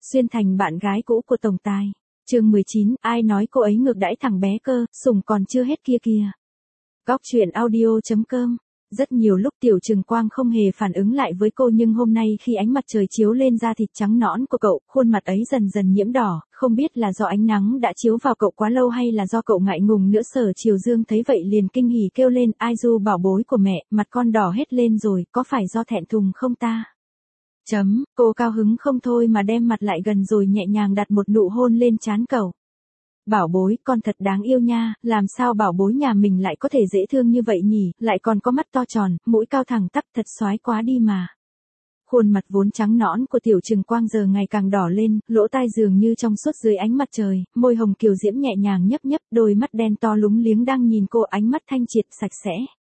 xuyên thành bạn gái cũ của tổng tài. Chương 19, ai nói cô ấy ngược đãi thằng bé cơ, sủng còn chưa hết kia kìa. Góc truyện audio.com. Rất nhiều lúc Tiểu Trừng Quang không hề phản ứng lại với cô, nhưng hôm nay khi ánh mặt trời chiếu lên da thịt trắng nõn của cậu, khuôn mặt ấy dần dần nhiễm đỏ, không biết là do ánh nắng đã chiếu vào cậu quá lâu hay là do cậu ngại ngùng nữa. Sở Triều Dương thấy vậy liền kinh hỉ kêu lên, ai Du bảo bối của mẹ, mặt con đỏ hết lên rồi, có phải do thẹn thùng không ta? Cô cao hứng không thôi mà đem mặt lại gần rồi nhẹ nhàng đặt một nụ hôn lên trán cậu. Bảo bối, con thật đáng yêu nha, làm sao bảo bối nhà mình lại có thể dễ thương như vậy nhỉ, lại còn có mắt to tròn, mũi cao thẳng tắp, thật xoái quá đi mà. Khuôn mặt vốn trắng nõn của Tiểu Trừng Quang giờ ngày càng đỏ lên, lỗ tai dường như trong suốt dưới ánh mặt trời, môi hồng kiều diễm nhẹ nhàng nhấp nhấp, đôi mắt đen to lúng liếng đang nhìn cô, ánh mắt thanh triệt sạch sẽ.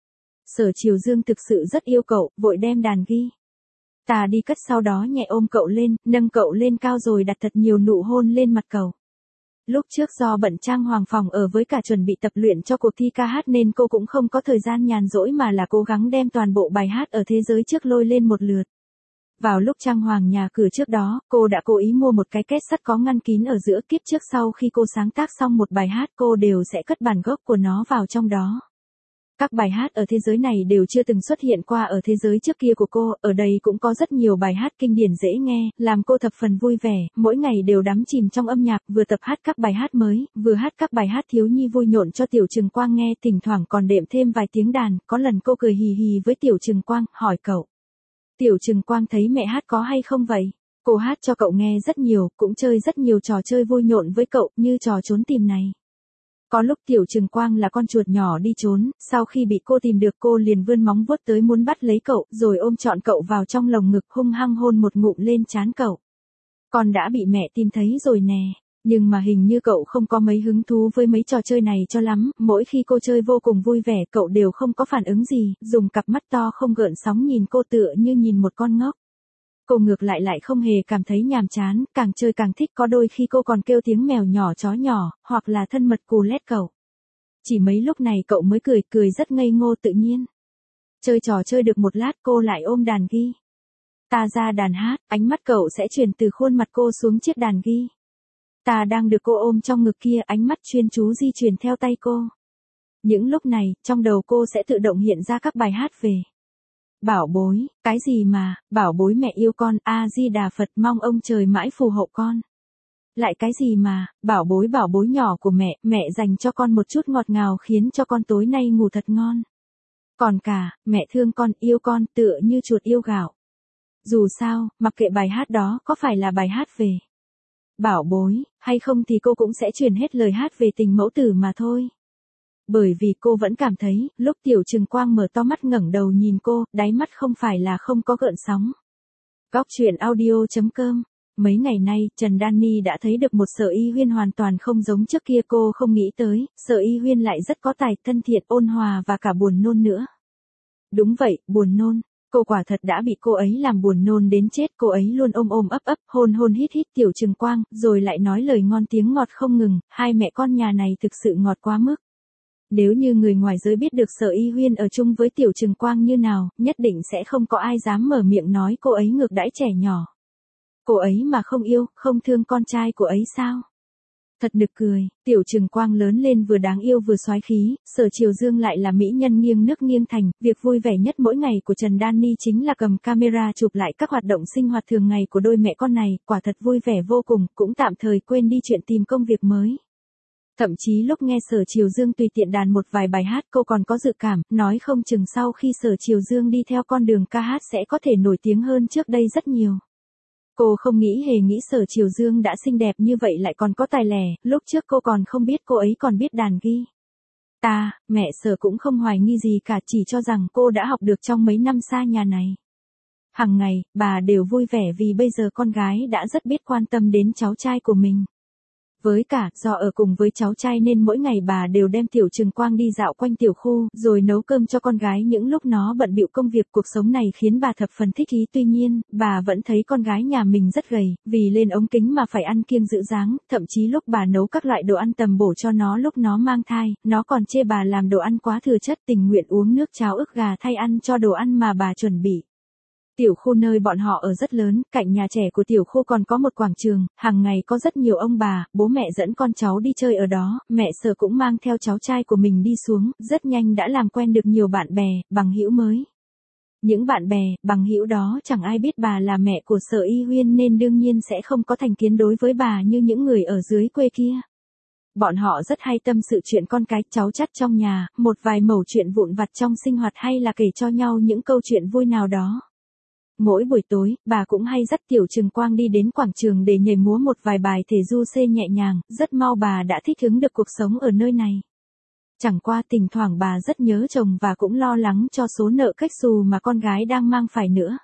Sở Triều Dương thực sự rất yêu cậu, vội đem đàn guitar đi cất, sau đó nhẹ ôm cậu lên, nâng cậu lên cao rồi đặt thật nhiều nụ hôn lên mặt cậu. Lúc trước do bận trang hoàng phòng ở với cả chuẩn bị tập luyện cho cuộc thi ca hát nên cô cũng không có thời gian nhàn rỗi mà là cố gắng đem toàn bộ bài hát ở thế giới trước lôi lên một lượt. Vào lúc trang hoàng nhà cửa trước đó, cô đã cố ý mua một cái két sắt có ngăn kín ở giữa. Kiếp trước sau khi cô sáng tác xong một bài hát, cô đều sẽ cất bản gốc của nó vào trong đó. Các bài hát ở thế giới này đều chưa từng xuất hiện qua ở thế giới trước kia của cô, ở đây cũng có rất nhiều bài hát kinh điển dễ nghe, làm cô thập phần vui vẻ, mỗi ngày đều đắm chìm trong âm nhạc, vừa tập hát các bài hát mới, vừa hát các bài hát thiếu nhi vui nhộn cho Tiểu Trừng Quang nghe, thỉnh thoảng còn đệm thêm vài tiếng đàn. Có lần cô cười hì hì với Tiểu Trừng Quang, hỏi cậu. Tiểu Trừng Quang thấy mẹ hát có hay không vậy? Cô hát cho cậu nghe rất nhiều, cũng chơi rất nhiều trò chơi vui nhộn với cậu, như trò trốn tìm này. Có lúc Tiểu Trừng Quang là con chuột nhỏ đi trốn, sau khi bị cô tìm được cô liền vươn móng vuốt tới muốn bắt lấy cậu, rồi ôm trọn cậu vào trong lồng ngực, hung hăng hôn một ngụm lên trán cậu. Con đã bị mẹ tìm thấy rồi nè, nhưng mà hình như cậu không có mấy hứng thú với mấy trò chơi này cho lắm, mỗi khi cô chơi vô cùng vui vẻ cậu đều không có phản ứng gì, dùng cặp mắt to không gợn sóng nhìn cô tựa như nhìn một con ngốc. Cô ngược lại không hề cảm thấy nhàm chán, càng chơi càng thích, có đôi khi cô còn kêu tiếng mèo nhỏ chó nhỏ, hoặc là thân mật cù lét cậu. Chỉ mấy lúc này cậu mới cười rất ngây ngô tự nhiên. Chơi trò chơi được một lát cô lại ôm đàn guitar ra đàn hát, ánh mắt cậu sẽ chuyển từ khuôn mặt cô xuống chiếc đàn guitar đang được cô ôm trong ngực kia, ánh mắt chuyên chú di chuyển theo tay cô. Những lúc này, trong đầu cô sẽ tự động hiện ra các bài hát về bảo bối, cái gì mà, bảo bối mẹ yêu con, A-di-đà Phật, mong ông trời mãi phù hộ con. Lại cái gì mà, bảo bối nhỏ của mẹ dành cho con một chút ngọt ngào khiến cho con tối nay ngủ thật ngon. Còn cả, mẹ thương con, yêu con, tựa như chuột yêu gạo. Dù sao, mặc kệ bài hát đó có phải là bài hát về bảo bối, hay không thì cô cũng sẽ truyền hết lời hát về tình mẫu tử mà thôi. Bởi vì cô vẫn cảm thấy, lúc Tiểu Trừng Quang mở to mắt ngẩng đầu nhìn cô, đáy mắt không phải là không có gợn sóng. Góc truyện audio.com. Mấy ngày nay, Trần Danny đã thấy được một Sở Y Huyên hoàn toàn không giống trước kia, cô không nghĩ tới, Sở Y Huyên lại rất có tài, thân thiện, ôn hòa và cả buồn nôn nữa. Đúng vậy, buồn nôn. Cô quả thật đã bị cô ấy làm buồn nôn đến chết, cô ấy luôn ôm ấp hôn hít Tiểu Trừng Quang, rồi lại nói lời ngon tiếng ngọt không ngừng, hai mẹ con nhà này thực sự ngọt quá mức. Nếu như người ngoài giới biết được Sở Y Huyên ở chung với Tiểu Trừng Quang như nào, nhất định sẽ không có ai dám mở miệng nói cô ấy ngược đãi trẻ nhỏ. Cô ấy mà không yêu, không thương con trai của ấy sao? Thật nực cười, Tiểu Trừng Quang lớn lên vừa đáng yêu vừa soái khí, Sở Triều Dương lại là mỹ nhân nghiêng nước nghiêng thành, việc vui vẻ nhất mỗi ngày của Trần Danny chính là cầm camera chụp lại các hoạt động sinh hoạt thường ngày của đôi mẹ con này, quả thật vui vẻ vô cùng, cũng tạm thời quên đi chuyện tìm công việc mới. Thậm chí lúc nghe Sở Triều Dương tùy tiện đàn một vài bài hát cô còn có dự cảm, nói không chừng sau khi Sở Triều Dương đi theo con đường ca hát sẽ có thể nổi tiếng hơn trước đây rất nhiều. Cô không hề nghĩ Sở Triều Dương đã xinh đẹp như vậy lại còn có tài lẻ, lúc trước cô còn không biết cô ấy còn biết đàn guitar, mẹ Sở cũng không hoài nghi gì cả, chỉ cho rằng cô đã học được trong mấy năm xa nhà này. Hằng ngày, bà đều vui vẻ vì bây giờ con gái đã rất biết quan tâm đến cháu trai của mình. Với cả, do ở cùng với cháu trai nên mỗi ngày bà đều đem Tiểu Trừng Quang đi dạo quanh tiểu khu, rồi nấu cơm cho con gái những lúc nó bận bịu công việc. Cuộc sống này khiến bà thập phần thích ý, tuy nhiên, bà vẫn thấy con gái nhà mình rất gầy, vì lên ống kính mà phải ăn kiêng giữ dáng, thậm chí lúc bà nấu các loại đồ ăn tầm bổ cho nó lúc nó mang thai, nó còn chê bà làm đồ ăn quá thừa chất, tình nguyện uống nước cháo ức gà thay ăn cho đồ ăn mà bà chuẩn bị. Tiểu khu nơi bọn họ ở rất lớn, cạnh nhà trẻ của tiểu khu còn có một quảng trường, hàng ngày có rất nhiều ông bà, bố mẹ dẫn con cháu đi chơi ở đó, mẹ Sở cũng mang theo cháu trai của mình đi xuống, rất nhanh đã làm quen được nhiều bạn bè, bằng hữu mới. Những bạn bè, bằng hữu đó chẳng ai biết bà là mẹ của Sở Y Huyên nên đương nhiên sẽ không có thành kiến đối với bà như những người ở dưới quê kia. Bọn họ rất hay tâm sự chuyện con cái, cháu chắt trong nhà, một vài mẩu chuyện vụn vặt trong sinh hoạt hay là kể cho nhau những câu chuyện vui nào đó. Mỗi buổi tối, bà cũng hay dắt Tiểu Trừng Quang đi đến quảng trường để nhảy múa một vài bài thể du xê nhẹ nhàng, rất mau bà đã thích ứng được cuộc sống ở nơi này. Chẳng qua thỉnh thoảng bà rất nhớ chồng và cũng lo lắng cho số nợ cách xù mà con gái đang mang phải nữa.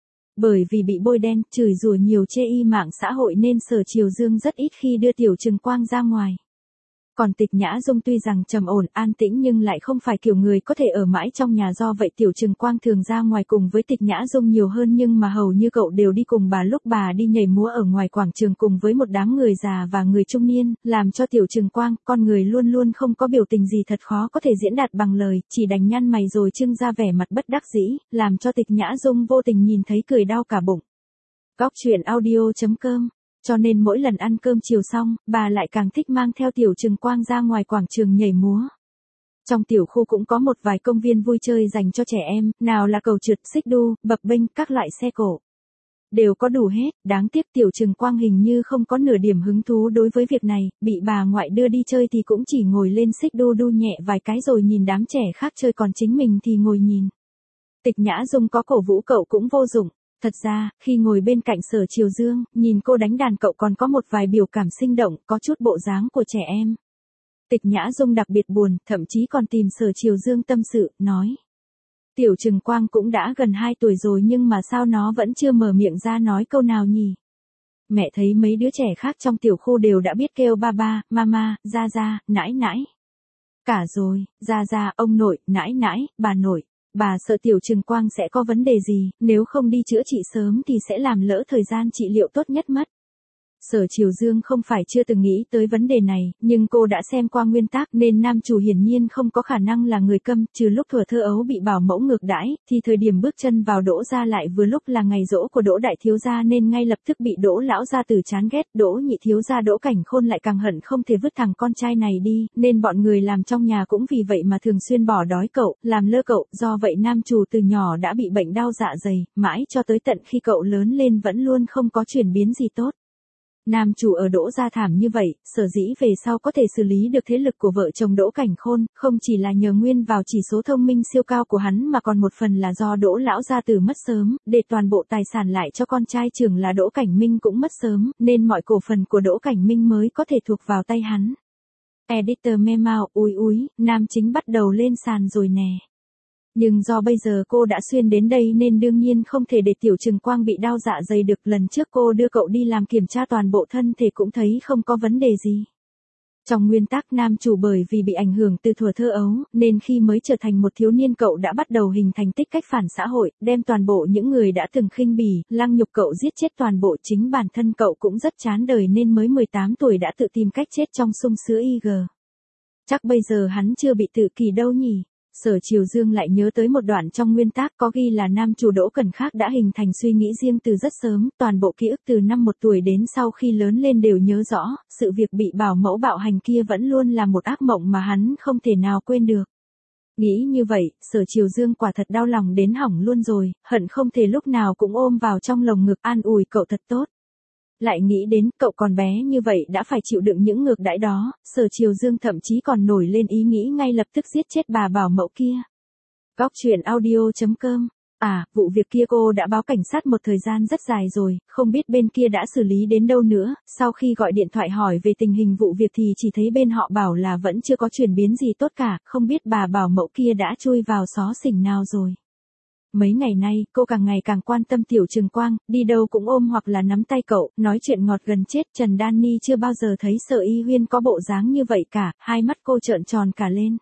Bởi vì bị bôi đen, chửi rủa nhiều chê y mạng xã hội nên Sở Triều Dương rất ít khi đưa Tiểu Trừng Quang ra ngoài. Còn Tịch Nhã Dung tuy rằng trầm ổn, an tĩnh nhưng lại không phải kiểu người có thể ở mãi trong nhà, do vậy Tiểu Trừng Quang thường ra ngoài cùng với Tịch Nhã Dung nhiều hơn, nhưng mà hầu như cậu đều đi cùng bà lúc bà đi nhảy múa ở ngoài quảng trường cùng với một đám người già và người trung niên, làm cho Tiểu Trừng Quang, con người luôn luôn không có biểu tình gì thật khó có thể diễn đạt bằng lời, chỉ đành nhăn mày rồi trưng ra vẻ mặt bất đắc dĩ, làm cho Tịch Nhã Dung vô tình nhìn thấy cười đau cả bụng. Góc truyện audio.com. Cho nên mỗi lần ăn cơm chiều xong, bà lại càng thích mang theo Tiểu Trừng Quang ra ngoài quảng trường nhảy múa. Trong tiểu khu cũng có một vài công viên vui chơi dành cho trẻ em, nào là cầu trượt, xích đu, bập bênh, các loại xe cổ. Đều có đủ hết, đáng tiếc Tiểu Trừng Quang hình như không có nửa điểm hứng thú đối với việc này, bị bà ngoại đưa đi chơi thì cũng chỉ ngồi lên xích đu đu nhẹ vài cái rồi nhìn đám trẻ khác chơi, còn chính mình thì ngồi nhìn. Tịch Nhã Dung có cổ vũ cậu cũng vô dụng. Thật ra, khi ngồi bên cạnh Sở Triều Dương, nhìn cô đánh đàn cậu còn có một vài biểu cảm sinh động, có chút bộ dáng của trẻ em. Tịch Nhã Dung đặc biệt buồn, thậm chí còn tìm Sở Triều Dương tâm sự, nói. Tiểu Trừng Quang cũng đã gần 2 tuổi rồi nhưng mà sao nó vẫn chưa mở miệng ra nói câu nào nhỉ? Mẹ thấy mấy đứa trẻ khác trong tiểu khu đều đã biết kêu ba ba, mama, ra ra, nãi nãi. Cả rồi, ra ra, ông nội, nãi nãi, bà nội. Bà sợ Tiểu Trừng Quang sẽ có vấn đề gì, nếu không đi chữa trị sớm thì sẽ làm lỡ thời gian trị liệu tốt nhất mất. Sở Triều Dương không phải chưa từng nghĩ tới vấn đề này, nhưng cô đã xem qua nguyên tắc nên nam chủ hiển nhiên không có khả năng là người câm, trừ lúc thuở thơ ấu bị bảo mẫu ngược đãi, thì thời điểm bước chân vào Đỗ gia lại vừa lúc là ngày giỗ của Đỗ đại thiếu gia nên ngay lập tức bị Đỗ lão gia tử chán ghét, Đỗ nhị thiếu gia Đỗ Cảnh Khôn lại càng hận không thể vứt thằng con trai này đi, nên bọn người làm trong nhà cũng vì vậy mà thường xuyên bỏ đói cậu, làm lơ cậu, do vậy nam chủ từ nhỏ đã bị bệnh đau dạ dày, mãi cho tới tận khi cậu lớn lên vẫn luôn không có chuyển biến gì tốt. Nam chủ ở Đỗ gia thảm như vậy, sở dĩ về sau có thể xử lý được thế lực của vợ chồng Đỗ Cảnh Khôn, không chỉ là nhờ nguyên vào chỉ số thông minh siêu cao của hắn mà còn một phần là do Đỗ lão gia tử mất sớm, để toàn bộ tài sản lại cho con trai trưởng là Đỗ Cảnh Minh cũng mất sớm, nên mọi cổ phần của Đỗ Cảnh Minh mới có thể thuộc vào tay hắn. Editor Memao, úi, nam chính bắt đầu lên sàn rồi nè. Nhưng do bây giờ cô đã xuyên đến đây nên đương nhiên không thể để Tiểu Trừng Quang bị đau dạ dày được, lần trước cô đưa cậu đi làm kiểm tra toàn bộ thân thể cũng thấy không có vấn đề gì. Trong nguyên tắc nam chủ bởi vì bị ảnh hưởng từ thuở thơ ấu, nên khi mới trở thành một thiếu niên cậu đã bắt đầu hình thành tích cách phản xã hội, đem toàn bộ những người đã từng khinh bỉ, lăng nhục cậu giết chết toàn bộ, chính bản thân cậu cũng rất chán đời nên mới 18 tuổi đã tự tìm cách chết trong sung sữa IG. Chắc bây giờ hắn chưa bị tự kỷ đâu nhỉ? Sở Triều Dương lại nhớ tới một đoạn trong nguyên tác có ghi là nam chủ Đỗ Cần Khác đã hình thành suy nghĩ riêng từ rất sớm, toàn bộ ký ức từ năm 1 tuổi đến sau khi lớn lên đều nhớ rõ, sự việc bị bảo mẫu bạo hành kia vẫn luôn là một ác mộng mà hắn không thể nào quên được. Nghĩ như vậy, Sở Triều Dương quả thật đau lòng đến hỏng luôn rồi, hận không thể lúc nào cũng ôm vào trong lồng ngực an ủi cậu thật tốt. Lại nghĩ đến cậu còn bé như vậy đã phải chịu đựng những ngược đãi đó, Sở Triều Dương thậm chí còn nổi lên ý nghĩ ngay lập tức giết chết bà bảo mẫu kia. Góc truyện audio.com. Vụ việc kia cô đã báo cảnh sát một thời gian rất dài rồi, không biết bên kia đã xử lý đến đâu nữa, sau khi gọi điện thoại hỏi về tình hình vụ việc thì chỉ thấy bên họ bảo là vẫn chưa có chuyển biến gì tốt cả, không biết bà bảo mẫu kia đã chui vào xó xỉnh nào rồi. Mấy ngày nay, cô càng ngày càng quan tâm Tiểu Trừng Quang, đi đâu cũng ôm hoặc là nắm tay cậu, nói chuyện ngọt gần chết. Trần Đan Ni chưa bao giờ thấy Sở Y Huyên có bộ dáng như vậy cả, hai mắt cô trợn tròn cả lên.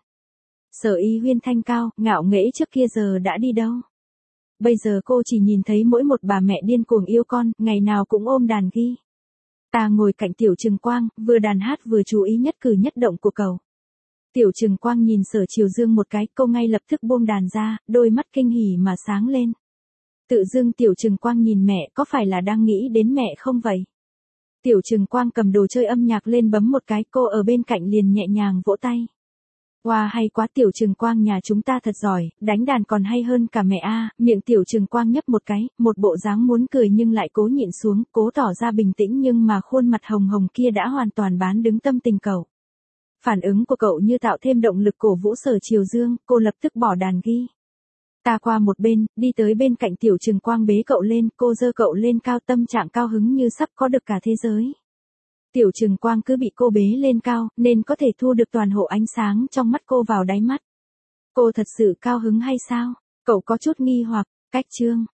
Sở Y Huyên thanh cao, ngạo nghễ trước kia giờ đã đi đâu? Bây giờ cô chỉ nhìn thấy mỗi một bà mẹ điên cuồng yêu con, ngày nào cũng ôm đàn ghi. Ta ngồi cạnh Tiểu Trừng Quang, vừa đàn hát vừa chú ý nhất cử nhất động của cậu. Tiểu Trừng Quang nhìn Sở Triều Dương một cái, cô ngay lập tức buông đàn ra, đôi mắt kinh hỉ mà sáng lên. Tự dưng Tiểu Trừng Quang nhìn mẹ, có phải là đang nghĩ đến mẹ không vậy? Tiểu Trừng Quang cầm đồ chơi âm nhạc lên bấm một cái, cô ở bên cạnh liền nhẹ nhàng vỗ tay. Wow, hay quá, Tiểu Trừng Quang nhà chúng ta thật giỏi, đánh đàn còn hay hơn cả mẹ a. Miệng Tiểu Trừng Quang nhấp một cái, một bộ dáng muốn cười nhưng lại cố nhịn xuống, cố tỏ ra bình tĩnh, nhưng mà khuôn mặt hồng hồng kia đã hoàn toàn bán đứng tâm tình cậu. Phản ứng của cậu như tạo thêm động lực cổ vũ Sở Triều Dương, cô lập tức bỏ đàn ghi. Ta qua một bên, đi tới bên cạnh Tiểu Trừng Quang bế cậu lên, cô giơ cậu lên cao, tâm trạng cao hứng như sắp có được cả thế giới. Tiểu Trừng Quang cứ bị cô bế lên cao, nên có thể thu được toàn hộ ánh sáng trong mắt cô vào đáy mắt. Cô thật sự cao hứng hay sao? Cậu có chút nghi hoặc, cách chương.